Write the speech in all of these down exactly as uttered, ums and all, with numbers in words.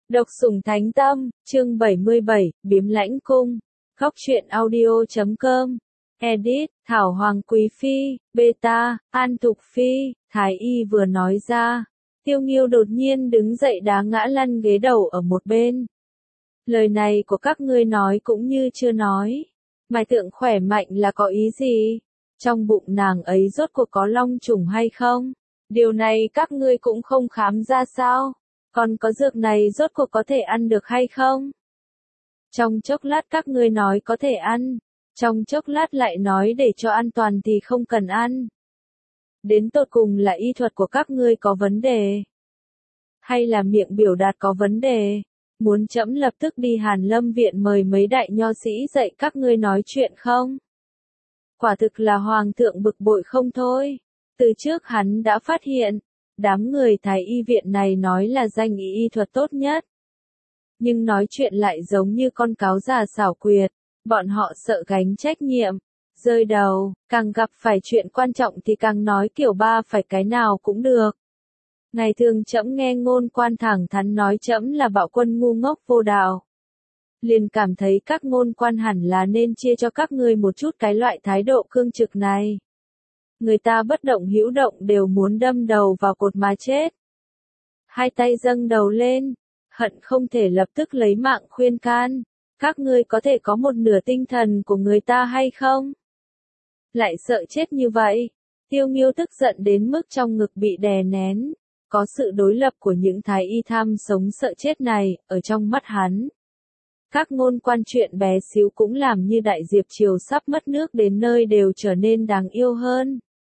Độc sủng thánh tâm, chương bảy mươi bảy, biếm lãnh cung. Góc truyện audio chấm com. Edit, Thảo Hoàng Quý Phi, Beta, An Thục Phi, Thái Y vừa nói ra. Tiêu Nghiêu đột nhiên đứng dậy đá ngã lăn ghế đầu ở một bên. Lời này của các ngươi nói cũng như chưa nói. Mai tượng khỏe mạnh là có ý gì? Trong bụng nàng ấy rốt cuộc có long trùng hay không? Điều này các ngươi cũng không khám ra sao? Còn có dược này rốt cuộc có thể ăn được hay không? Trong chốc lát các ngươi nói có thể ăn, trong chốc lát lại nói để cho an toàn thì không cần ăn. Đến tột cùng là y thuật của các ngươi có vấn đề? Hay là miệng biểu đạt có vấn đề? Muốn trẫm lập tức đi Hàn Lâm Viện mời mấy đại nho sĩ dạy các ngươi nói chuyện không? Quả thực là hoàng thượng bực bội không thôi. Từ trước hắn đã phát hiện, đám người Thái Y viện này nói là danh y y thuật tốt nhất. Nhưng nói chuyện lại giống như con cáo già xảo quyệt, bọn họ sợ gánh trách nhiệm, rơi đầu, càng gặp phải chuyện quan trọng thì càng nói kiểu ba phải cái nào cũng được. Ngày thường trẫm nghe ngôn quan thẳng thắn nói trẫm là bạo quân ngu ngốc vô đạo. Liền cảm thấy các ngôn quan hẳn là nên chia cho các ngươi một chút cái loại thái độ cương trực này. Người ta bất động hữu động đều muốn đâm đầu vào cột mà chết. Hai tay dâng đầu lên, hận không thể lập tức lấy mạng khuyên can. Các ngươi có thể có một nửa tinh thần của người ta hay không? Lại sợ chết như vậy. Tiêu Nghiêu tức giận đến mức trong ngực bị đè nén. Có sự đối lập của những thái y tham sống sợ chết này, ở trong mắt hắn. Các ngôn quan chuyện bé xíu cũng làm như đại diệp triều sắp mất nước đến nơi đều trở nên đáng yêu hơn.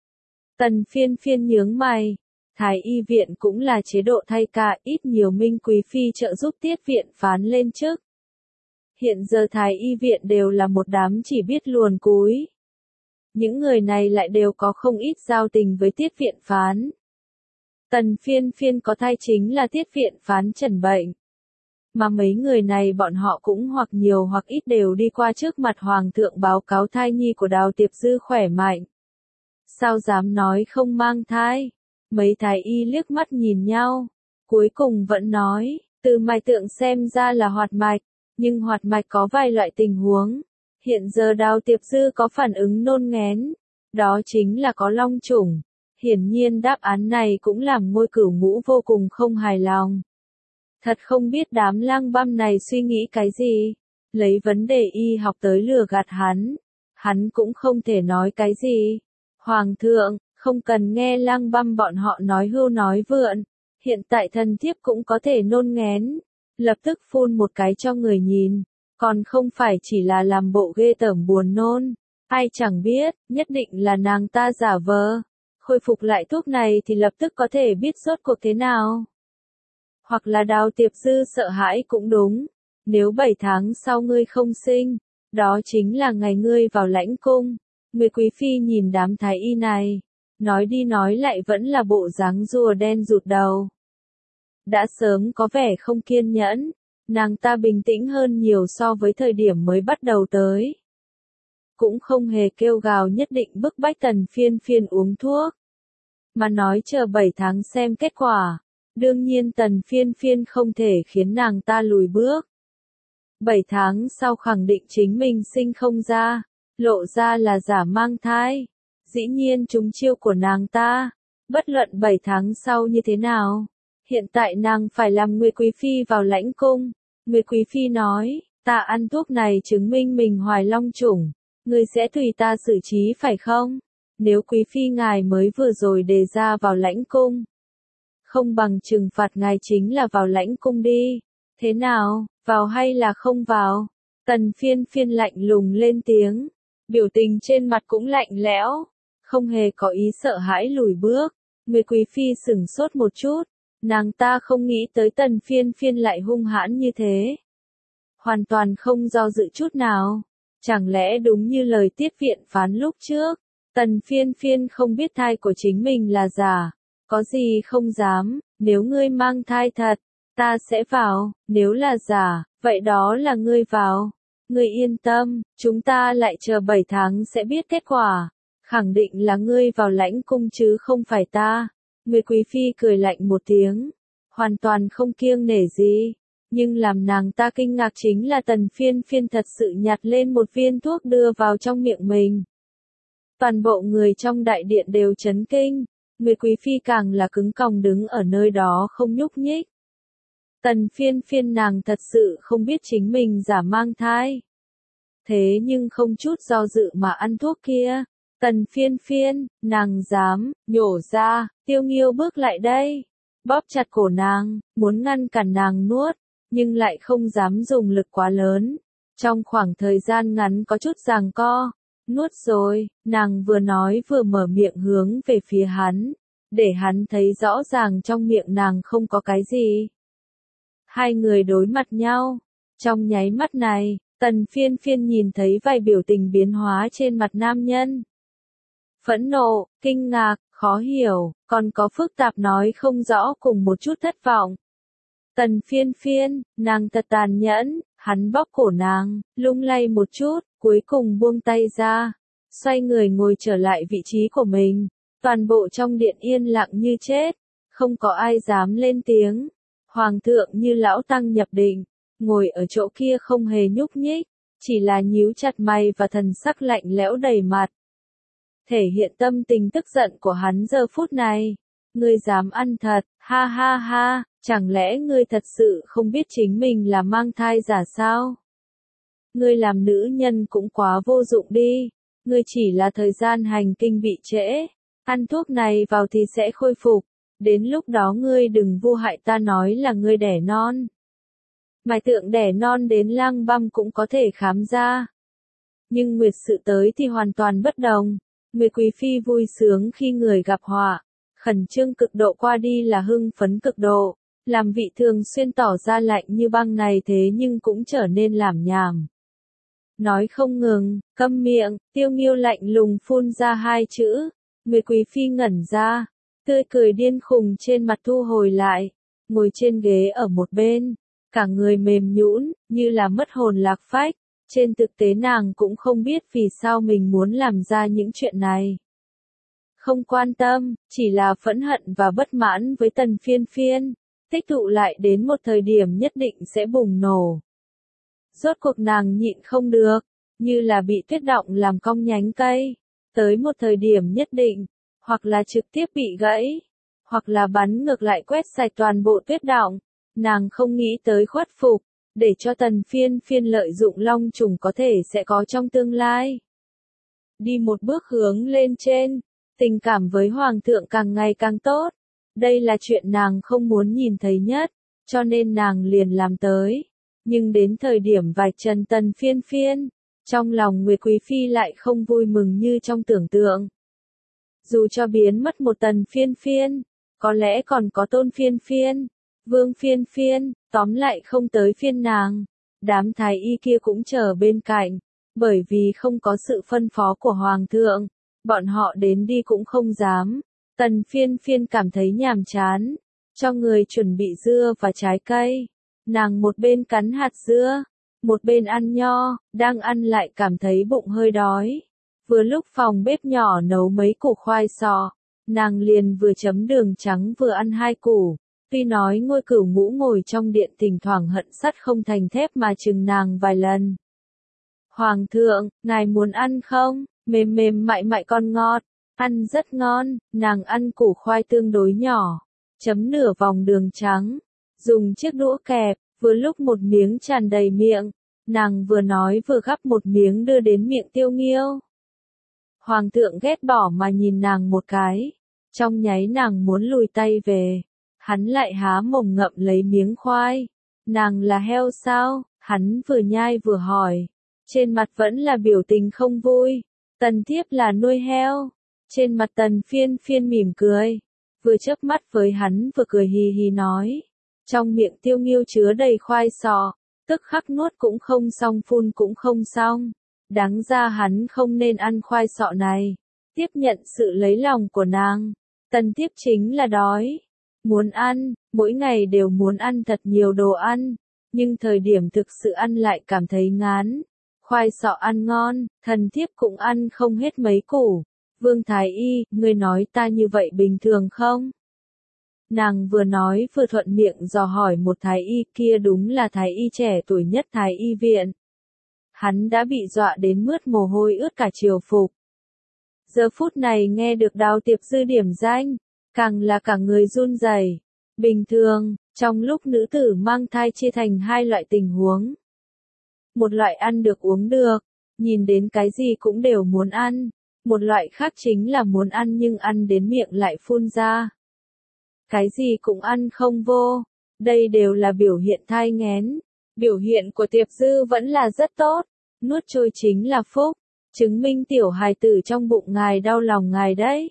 Tần Phiên Phiên nhướng mày. Thái y viện cũng là chế độ thay ca, ít nhiều Minh Quý Phi trợ giúp tiết viện phán lên chức. Hiện giờ Thái y viện đều là một đám chỉ biết luồn cúi. Những người này lại đều có không ít giao tình với tiết viện phán. Tần Phiên Phiên có thai chính là tiết viện phán trần bệnh. Mà mấy người này bọn họ cũng hoặc nhiều hoặc ít đều đi qua trước mặt hoàng thượng báo cáo thai nhi của Đào Tiệp Dư khỏe mạnh. Sao dám nói không mang thai? Mấy thái y liếc mắt nhìn nhau, cuối cùng vẫn nói, từ mạch tượng xem ra là hoạt mạch, nhưng hoạt mạch có vài loại tình huống. Hiện giờ Đào Tiệp Dư có phản ứng nôn nghén, đó chính là có long trùng. Hiển nhiên đáp án này cũng làm Ngôi Cửu Ngũ vô cùng không hài lòng. Thật không biết đám lang băm này suy nghĩ cái gì, lấy vấn đề y học tới lừa gạt hắn. Hắn cũng không thể nói cái gì. Hoàng thượng, không cần nghe lang băm bọn họ nói hưu nói vượn. Hiện tại thần thiếp cũng có thể nôn nghén. Lập tức phun một cái cho người nhìn. Còn không phải chỉ là làm bộ ghê tởm buồn nôn. Ai chẳng biết, nhất định là nàng ta giả vờ. Khôi phục lại thuốc này thì lập tức có thể biết rốt cuộc thế nào. Hoặc là Đào Tiệp Dư sợ hãi cũng đúng. Nếu bảy tháng sau ngươi không sinh, đó chính là ngày ngươi vào lãnh cung. Người quý phi nhìn đám thái y này, nói đi nói lại vẫn là bộ dáng rùa đen rụt đầu. Đã sớm có vẻ không kiên nhẫn, nàng ta bình tĩnh hơn nhiều so với thời điểm mới bắt đầu tới. Cũng không hề kêu gào nhất định bức bách Tần Phiên Phiên uống thuốc, mà nói chờ bảy tháng xem kết quả. Đương nhiên Tần Phiên Phiên không thể khiến nàng ta lùi bước. bảy tháng sau khẳng định chính mình sinh không ra, lộ ra là giả mang thai. Dĩ nhiên trúng chiêu của nàng ta, bất luận bảy tháng sau như thế nào. Hiện tại nàng phải làm người quý phi vào lãnh cung. Người quý phi nói, ta ăn thuốc này chứng minh mình hoài long trùng. Người sẽ tùy ta xử trí phải không? Nếu quý phi ngài mới vừa rồi đề ra vào lãnh cung, không bằng trừng phạt ngài chính là vào lãnh cung đi. Thế nào, vào hay là không vào? Tần Phiên Phiên lạnh lùng lên tiếng. Biểu tình trên mặt cũng lạnh lẽo. Không hề có ý sợ hãi lùi bước. Người quý phi sửng sốt một chút. Nàng ta không nghĩ tới Tần Phiên Phiên lại hung hãn như thế. Hoàn toàn không do dự chút nào. Chẳng lẽ đúng như lời tiết viện phán lúc trước, Tần Phiên Phiên không biết thai của chính mình là giả. Có gì không dám, nếu ngươi mang thai thật, ta sẽ vào, nếu là giả, vậy đó là ngươi vào. Ngươi yên tâm, chúng ta lại chờ bảy tháng sẽ biết kết quả. Khẳng định là ngươi vào lãnh cung chứ không phải ta. Người quý phi cười lạnh một tiếng, hoàn toàn không kiêng nể gì. Nhưng làm nàng ta kinh ngạc chính là Tần Phiên Phiên thật sự nhặt lên một viên thuốc đưa vào trong miệng mình. Toàn bộ người trong đại điện đều chấn kinh, người quý phi càng là cứng còng đứng ở nơi đó không nhúc nhích. Tần Phiên Phiên nàng thật sự không biết chính mình giả mang thai. Thế nhưng không chút do dự mà ăn thuốc kia. Tần Phiên Phiên, nàng dám, nhổ ra, Tiêu Nghiêu bước lại đây, bóp chặt cổ nàng, muốn ngăn cản nàng nuốt, nhưng lại không dám dùng lực quá lớn. Trong khoảng thời gian ngắn có chút giằng co, nuốt rồi, nàng vừa nói vừa mở miệng hướng về phía hắn, để hắn thấy rõ ràng trong miệng nàng không có cái gì. Hai người đối mặt nhau, trong nháy mắt này, Tần Phiên Phiên nhìn thấy vài biểu tình biến hóa trên mặt nam nhân. Phẫn nộ, kinh ngạc, khó hiểu, còn có phức tạp nói không rõ cùng một chút thất vọng. Tần Phiên Phiên, nàng thật tàn nhẫn, hắn bóp cổ nàng, lung lay một chút, cuối cùng buông tay ra, xoay người ngồi trở lại vị trí của mình. Toàn bộ trong điện yên lặng như chết, không có ai dám lên tiếng. Hoàng thượng như lão tăng nhập định, ngồi ở chỗ kia không hề nhúc nhích, chỉ là nhíu chặt mày và thần sắc lạnh lẽo đầy mặt. Thể hiện tâm tình tức giận của hắn giờ phút này. Ngươi dám ăn thật, ha ha ha, chẳng lẽ ngươi thật sự không biết chính mình là mang thai giả sao? Ngươi làm nữ nhân cũng quá vô dụng đi, ngươi chỉ là thời gian hành kinh bị trễ, ăn thuốc này vào thì sẽ khôi phục, đến lúc đó ngươi đừng vu hại ta nói là ngươi đẻ non. Mài tượng đẻ non đến lang băm cũng có thể khám ra. Nhưng nguyệt sự tới thì hoàn toàn bất đồng. Người quý phi vui sướng khi người gặp họa, khẩn trương cực độ qua đi là hưng phấn cực độ, làm vị thường xuyên tỏ ra lạnh như băng này thế nhưng cũng trở nên làm nhảm. Nói không ngừng, câm miệng, Tiêu Nghiêu lạnh lùng phun ra hai chữ, người quý phi ngẩn ra, tươi cười điên khùng trên mặt thu hồi lại, ngồi trên ghế ở một bên, cả người mềm nhũn, như là mất hồn lạc phách. Trên thực tế nàng cũng không biết vì sao mình muốn làm ra những chuyện này. Không quan tâm, chỉ là phẫn hận và bất mãn với Tần Phiên Phiên, tích tụ lại đến một thời điểm nhất định sẽ bùng nổ. Rốt cuộc nàng nhịn không được, như là bị tuyết động làm cong nhánh cây, tới một thời điểm nhất định, hoặc là trực tiếp bị gãy, hoặc là bắn ngược lại quét sạch toàn bộ tuyết động, nàng không nghĩ tới khuất phục. Để cho Tần Phiên Phiên lợi dụng long trùng có thể sẽ có trong tương lai. Đi một bước hướng lên trên, tình cảm với Hoàng thượng càng ngày càng tốt. Đây là chuyện nàng không muốn nhìn thấy nhất, cho nên nàng liền làm tới. Nhưng đến thời điểm vạch trần Tần Phiên Phiên, trong lòng Nguyệt Quý Phi lại không vui mừng như trong tưởng tượng. Dù cho biến mất một Tần Phiên Phiên, có lẽ còn có Tôn Phiên Phiên, Vương Phiên Phiên, tóm lại không tới phiên nàng. Đám thái y kia cũng chờ bên cạnh, bởi vì không có sự phân phó của Hoàng thượng, bọn họ đến đi cũng không dám. Tần Phiên Phiên cảm thấy nhàm chán, cho người chuẩn bị dưa và trái cây. Nàng một bên cắn hạt dưa, một bên ăn nho, đang ăn lại cảm thấy bụng hơi đói. Vừa lúc phòng bếp nhỏ nấu mấy củ khoai sọ, nàng liền vừa chấm đường trắng vừa ăn hai củ. Tuy nói Ngôi Cửu Ngũ ngồi trong điện thỉnh thoảng hận sắt không thành thép mà chừng nàng vài lần. Hoàng thượng, ngài muốn ăn không? Mềm mềm mại mại còn ngọt, ăn rất ngon. Nàng ăn củ khoai tương đối nhỏ, chấm nửa vòng đường trắng, dùng chiếc đũa kẹp, vừa lúc một miếng tràn đầy miệng, nàng vừa nói vừa gắp một miếng đưa đến miệng Tiêu Nghiêu. Hoàng thượng ghét bỏ mà nhìn nàng một cái, trong nháy nàng muốn lùi tay về. Hắn lại há mồm ngậm lấy miếng khoai. Nàng là heo sao? Hắn vừa nhai vừa hỏi. Trên mặt vẫn là biểu tình không vui. Tần thiếp là nuôi heo. Trên mặt Tần Phiên Phiên mỉm cười. Vừa chớp mắt với hắn vừa cười hì hì nói. Trong miệng Tiêu Nghiêu chứa đầy khoai sọ. Tức khắc nuốt cũng không xong phun cũng không xong. Đáng ra hắn không nên ăn khoai sọ này. Tiếp nhận sự lấy lòng của nàng. Tần thiếp chính là đói. Muốn ăn, mỗi ngày đều muốn ăn thật nhiều đồ ăn, nhưng thời điểm thực sự ăn lại cảm thấy ngán. Khoai sọ ăn ngon, thần thiếp cũng ăn không hết mấy củ. Vương Thái Y, ngươi nói ta như vậy bình thường không? Nàng vừa nói vừa thuận miệng dò hỏi một thái y, kia đúng là thái y trẻ tuổi nhất thái y viện. Hắn đã bị dọa đến mướt mồ hôi ướt cả triều phục. Giờ phút này nghe được Đào Tiệp Dư điểm danh, càng là cả người run rẩy. Bình thường, trong lúc nữ tử mang thai chia thành hai loại tình huống. Một loại ăn được uống được, nhìn đến cái gì cũng đều muốn ăn. Một loại khác chính là muốn ăn nhưng ăn đến miệng lại phun ra. Cái gì cũng ăn không vô. Đây đều là biểu hiện thai nghén. Biểu hiện của Tiệp Dư vẫn là rất tốt. Nuốt trôi chính là phúc. Chứng minh tiểu hài tử trong bụng ngài đau lòng ngài đấy.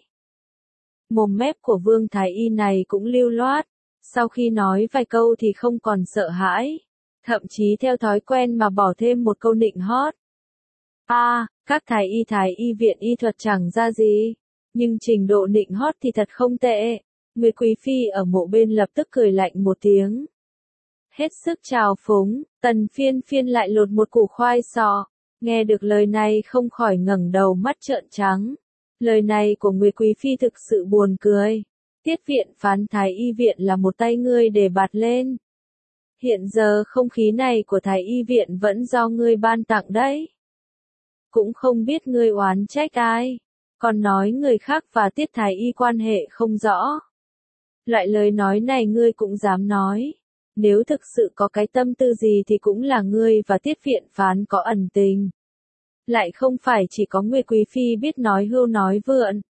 Mồm mép của Vương Thái Y này cũng lưu loát. Sau khi nói vài câu thì không còn sợ hãi. Thậm chí theo thói quen mà bỏ thêm một câu nịnh hót. A, à, các thái y thái y viện y thuật chẳng ra gì. Nhưng trình độ nịnh hót thì thật không tệ. Người quý phi ở mộ bên lập tức cười lạnh một tiếng. Hết sức trào phúng, Tần Phiên Phiên lại lột một củ khoai sọ. Nghe được lời này không khỏi ngẩng đầu mắt trợn trắng. Lời này của người quý phi thực sự buồn cười. Tiết viện phán thái y viện là một tay ngươi để bạt lên. Hiện giờ không khí này của thái y viện vẫn do ngươi ban tặng đấy. Cũng không biết ngươi oán trách ai. Còn nói người khác và tiết thái y quan hệ không rõ. Loại lời nói này ngươi cũng dám nói. Nếu thực sự có cái tâm tư gì thì cũng là ngươi và tiết viện phán có ẩn tình. Lại không phải chỉ có người quý phi biết nói hưu nói vượn.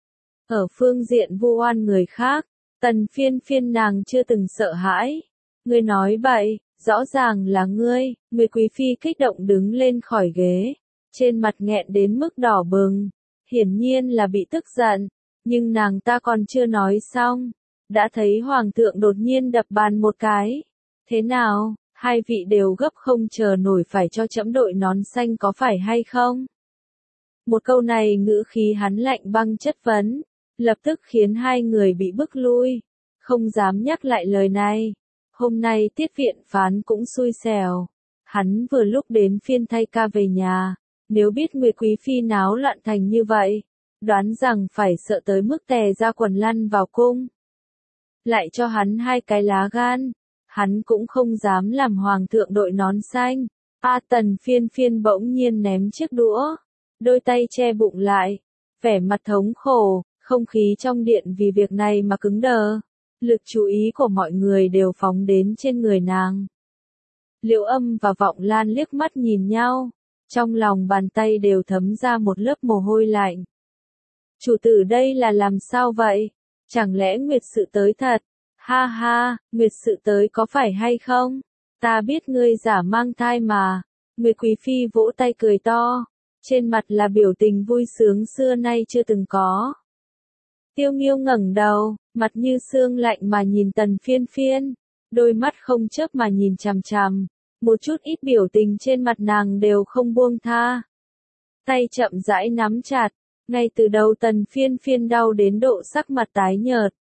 Ở phương diện vu oan người khác, Tần Phiên Phiên nàng chưa từng sợ hãi. Ngươi nói bậy, rõ ràng là ngươi. Người quý phi kích động đứng lên khỏi ghế. Trên mặt nghẹn đến mức đỏ bừng. Hiển nhiên là bị tức giận. Nhưng nàng ta còn chưa nói xong. Đã thấy hoàng thượng đột nhiên đập bàn một cái. Thế nào, hai vị đều gấp không chờ nổi phải cho trẫm đội nón xanh có phải hay không? Một câu này ngữ khí hắn lạnh băng chất vấn. Lập tức khiến hai người bị bức lui. Không dám nhắc lại lời này. Hôm nay tiết viện phán cũng xui xẻo. Hắn vừa lúc đến phiên thay ca về nhà. Nếu biết người quý phi náo loạn thành như vậy. Đoán rằng phải sợ tới mức tè ra quần lăn vào cung. Lại cho hắn hai cái lá gan. Hắn cũng không dám làm hoàng thượng đội nón xanh. A Tần Phiên Phiên bỗng nhiên ném chiếc đũa. Đôi tay che bụng lại. Vẻ mặt thống khổ. Không khí trong điện vì việc này mà cứng đờ. Lực chú ý của mọi người đều phóng đến trên người nàng. Liệu Âm và Vọng Lan liếc mắt nhìn nhau. Trong lòng bàn tay đều thấm ra một lớp mồ hôi lạnh. Chủ tử đây là làm sao vậy? Chẳng lẽ Nguyệt Sự tới thật? Ha ha, Nguyệt Sự tới có phải hay không? Ta biết ngươi giả mang thai mà. Người quý phi vỗ tay cười to. Trên mặt là biểu tình vui sướng xưa nay chưa từng có. Tiêu Nghiêu ngẩng đầu, mặt như xương lạnh mà nhìn Tần Phiên Phiên. Đôi mắt không chớp mà nhìn chằm chằm. Một chút ít biểu tình trên mặt nàng đều không buông tha. Tay chậm rãi nắm chặt. Ngay từ đầu Tần Phiên Phiên đau đến độ sắc mặt tái nhợt.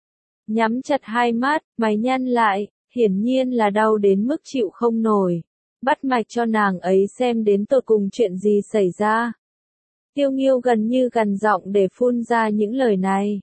Nhắm chặt hai mắt, mày nhăn lại, hiển nhiên là đau đến mức chịu không nổi. Bắt mạch cho nàng ấy xem đến tột cùng chuyện gì xảy ra. Tiêu Nghiêu gần như gằn giọng để phun ra những lời này.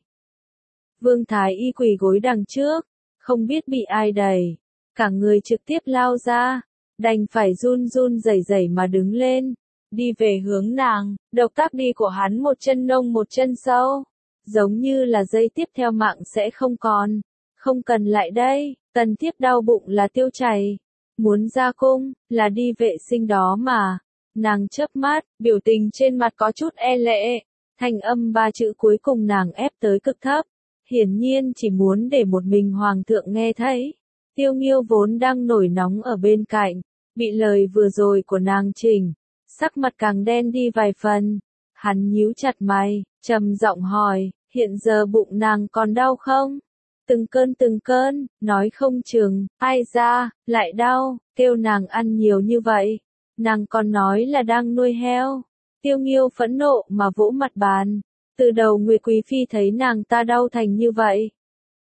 Vương Thái Y quỳ gối đằng trước, không biết bị ai đẩy. Cả người trực tiếp lao ra, đành phải run run rẩy rẩy mà đứng lên. Đi về hướng nàng, động tác đi của hắn một chân nông một chân sâu. Giống như là dây tiếp theo mạng sẽ không còn. Không cần lại đây, Tần Thiếp đau bụng là tiêu chảy. Muốn ra cung, là đi vệ sinh đó mà. Nàng chớp mắt, biểu tình trên mặt có chút e lệ. Thanh âm ba chữ cuối cùng nàng ép tới cực thấp. Hiển nhiên chỉ muốn để một mình hoàng thượng nghe thấy. Tiêu Nghiêu vốn đang nổi nóng ở bên cạnh. Bị lời vừa rồi của nàng chỉnh. Sắc mặt càng đen đi vài phần. Hắn nhíu chặt mày, trầm giọng hỏi, hiện giờ bụng nàng còn đau không? Từng cơn từng cơn, nói không chừng, ai ra, lại đau, kêu nàng ăn nhiều như vậy. Nàng còn nói là đang nuôi heo. Tiêu Nghiêu phẫn nộ mà vỗ mặt bàn. Từ đầu Nguyệt Quý Phi thấy nàng ta đau thành như vậy.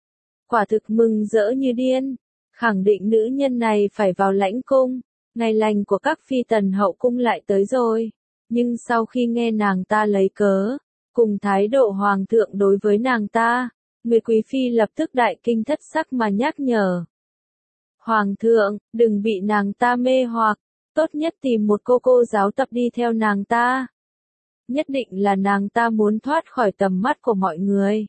Quả thực mừng rỡ như điên. Khẳng định nữ nhân này phải vào lãnh cung. Ngày lành của các phi tần hậu cung lại tới rồi. Nhưng sau khi nghe nàng ta lấy cớ, cùng thái độ hoàng thượng đối với nàng ta, Người quý phi lập tức đại kinh thất sắc mà nhắc nhở. Hoàng thượng, đừng bị nàng ta mê hoặc, tốt nhất tìm một cô cô giáo tập đi theo nàng ta. Nhất định là nàng ta muốn thoát khỏi tầm mắt của mọi người.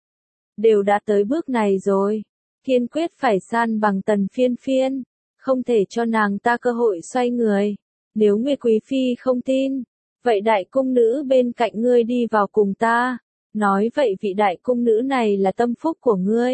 Đều đã tới bước này rồi, kiên quyết phải san bằng Tần Phiên Phiên, không thể cho nàng ta cơ hội xoay người. Nếu Nguyệt Quý Phi không tin, vậy đại cung nữ bên cạnh ngươi đi vào cùng ta, nói vậy vị đại cung nữ này là tâm phúc của ngươi.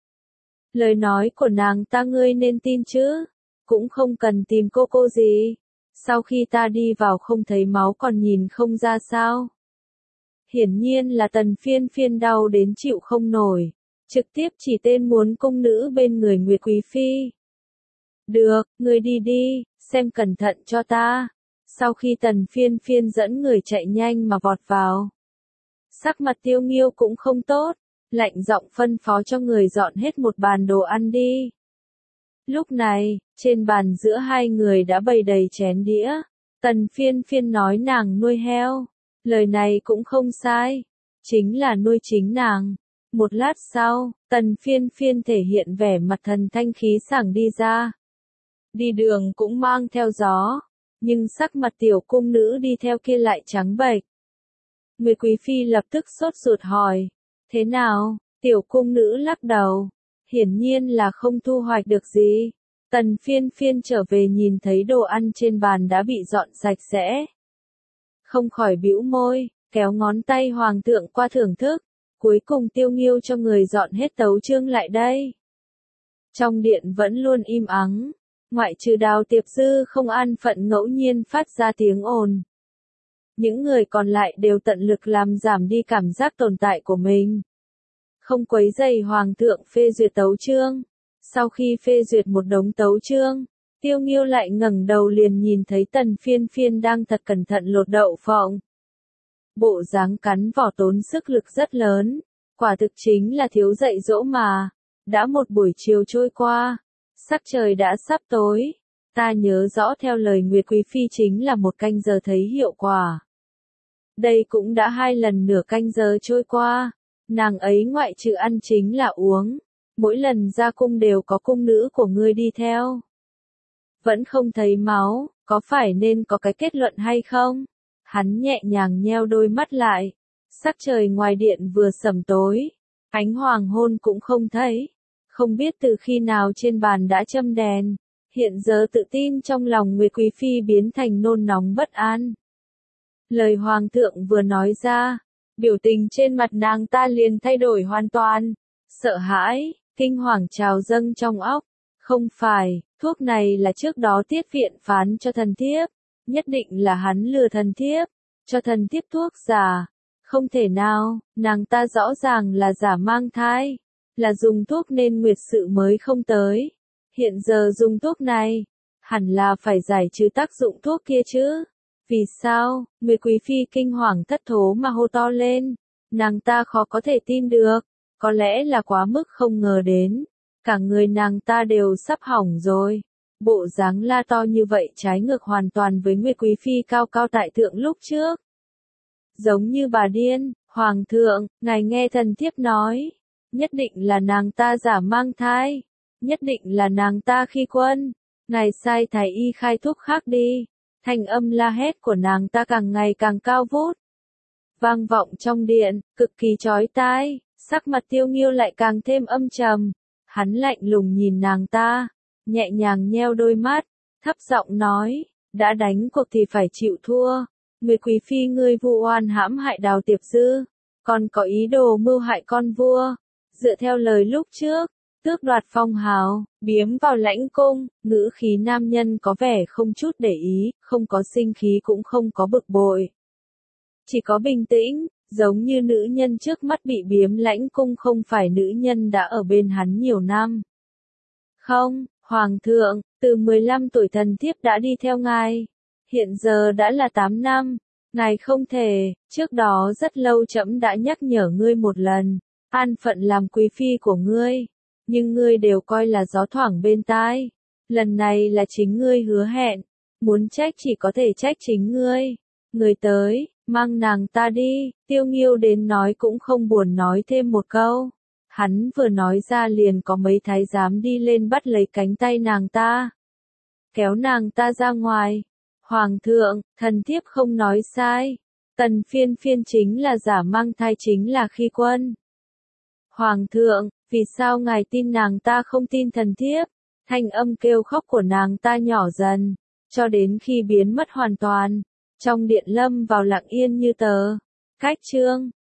Lời nói của nàng ta ngươi nên tin chứ, cũng không cần tìm cô cô gì. Sau khi ta đi vào không thấy máu còn nhìn không ra sao. Hiển nhiên là Tần Phiên Phiên đau đến chịu không nổi, trực tiếp chỉ tên muốn cung nữ bên người Nguyệt Quý Phi. Được, ngươi đi đi, xem cẩn thận cho ta. Sau khi Tần Phiên Phiên dẫn người chạy nhanh mà vọt vào. Sắc mặt Tiêu Nghiêu cũng không tốt, lạnh giọng phân phó cho người dọn hết một bàn đồ ăn đi. Lúc này, trên bàn giữa hai người đã bày đầy chén đĩa. Tần Phiên Phiên nói nàng nuôi heo. Lời này cũng không sai. Chính là nuôi chính nàng. Một lát sau, Tần Phiên Phiên thể hiện vẻ mặt thần thanh khí sảng đi ra. Đi đường cũng mang theo gió. Nhưng sắc mặt tiểu cung nữ đi theo kia lại trắng bệch. Người quý phi lập tức sốt ruột hỏi. Thế nào? Tiểu cung nữ lắc đầu. Hiển nhiên là không thu hoạch được gì. Tần Phiên Phiên trở về nhìn thấy đồ ăn trên bàn đã bị dọn sạch sẽ. Không khỏi bĩu môi, kéo ngón tay hoàng thượng qua thưởng thức. Cuối cùng Tiêu Nghiêu cho người dọn hết tấu chương lại đây. Trong điện vẫn luôn im ắng. Ngoại trừ Đào Tiệp Dư không an phận ngẫu nhiên phát ra tiếng ồn. Những người còn lại đều tận lực làm giảm đi cảm giác tồn tại của mình. Không quấy rầy hoàng thượng phê duyệt tấu chương. Sau khi phê duyệt một đống tấu chương, Tiêu Nghiêu lại ngẩng đầu liền nhìn thấy Tần Phiên Phiên đang thật cẩn thận lột đậu phộng. Bộ dáng cắn vỏ tốn sức lực rất lớn, quả thực chính là thiếu dạy dỗ mà. Đã một buổi chiều trôi qua, sắc trời đã sắp tối, ta nhớ rõ theo lời Nguyệt Quý Phi chính là một canh giờ thấy hiệu quả. Đây cũng đã hai lần nửa canh giờ trôi qua, nàng ấy ngoại trừ ăn chính là uống, mỗi lần ra cung đều có cung nữ của ngươi đi theo. Vẫn không thấy máu, có phải nên có cái kết luận hay không? Hắn nhẹ nhàng nheo đôi mắt lại, sắc trời ngoài điện vừa sẩm tối, ánh hoàng hôn cũng không thấy. Không biết từ khi nào trên bàn đã châm đèn, hiện giờ tự tin trong lòng Nguyệt Quý Phi biến thành nôn nóng bất an. Lời hoàng thượng vừa nói ra, biểu tình trên mặt nàng ta liền thay đổi hoàn toàn, sợ hãi, kinh hoàng trào dâng trong óc. Không phải, thuốc này là trước đó tiết viện phán cho thần thiếp, nhất định là hắn lừa thần thiếp, cho thần thiếp thuốc giả. Không thể nào, nàng ta rõ ràng là giả mang thai. Là dùng thuốc nên nguyệt sự mới không tới. Hiện giờ dùng thuốc này, hẳn là phải giải trừ tác dụng thuốc kia chứ. Vì sao? Nguyệt Quý Phi kinh hoàng thất thố mà hô to lên. Nàng ta khó có thể tin được. Có lẽ là quá mức không ngờ đến. Cả người nàng ta đều sắp hỏng rồi. Bộ dáng la to như vậy trái ngược hoàn toàn với Nguyệt Quý Phi cao cao tại thượng lúc trước. Giống như bà điên. Hoàng thượng, ngài nghe thần thiếp nói. Nhất định là nàng ta giả mang thai. Nhất định là nàng ta khi quân. Ngài sai thái y khai thuốc khác đi. Thanh âm la hét của nàng ta càng ngày càng cao vút. Vang vọng trong điện, cực kỳ chói tai. Sắc mặt Tiêu Nghiêu lại càng thêm âm trầm. Hắn lạnh lùng nhìn nàng ta. Nhẹ nhàng nheo đôi mắt. Thấp giọng nói. Đã đánh cuộc thì phải chịu thua. Nguyệt Quý Phi ngươi vu oan hãm hại Đào Tiệp Dư. Còn có ý đồ mưu hại con vua. Dựa theo lời lúc trước, tước đoạt phong hào, biếm vào lãnh cung, ngữ khí nam nhân có vẻ không chút để ý, không có sinh khí cũng không có bực bội. Chỉ có bình tĩnh, giống như nữ nhân trước mắt bị biếm lãnh cung không phải nữ nhân đã ở bên hắn nhiều năm. Không, Hoàng thượng, từ mười lăm tuổi thần thiếp đã đi theo ngài, hiện giờ đã là tám năm, ngài không thể, trước đó rất lâu trẫm đã nhắc nhở ngươi một lần. An phận làm quý phi của ngươi, nhưng ngươi đều coi là gió thoảng bên tai. Lần này là chính ngươi hứa hẹn, muốn trách chỉ có thể trách chính ngươi. Người tới, mang nàng ta đi, Tiêu Nghiêu đến nói cũng không buồn nói thêm một câu. Hắn vừa nói ra liền có mấy thái giám đi lên bắt lấy cánh tay nàng ta, kéo nàng ta ra ngoài. Hoàng thượng, thần thiếp không nói sai. Tần Phiên Phiên chính là giả mang thai, chính là khi quân. Hoàng thượng, vì sao ngài tin nàng ta không tin thần thiếp? Thanh âm kêu khóc của nàng ta nhỏ dần, cho đến khi biến mất hoàn toàn. Trong điện lâm vào lặng yên như tờ. Cách chương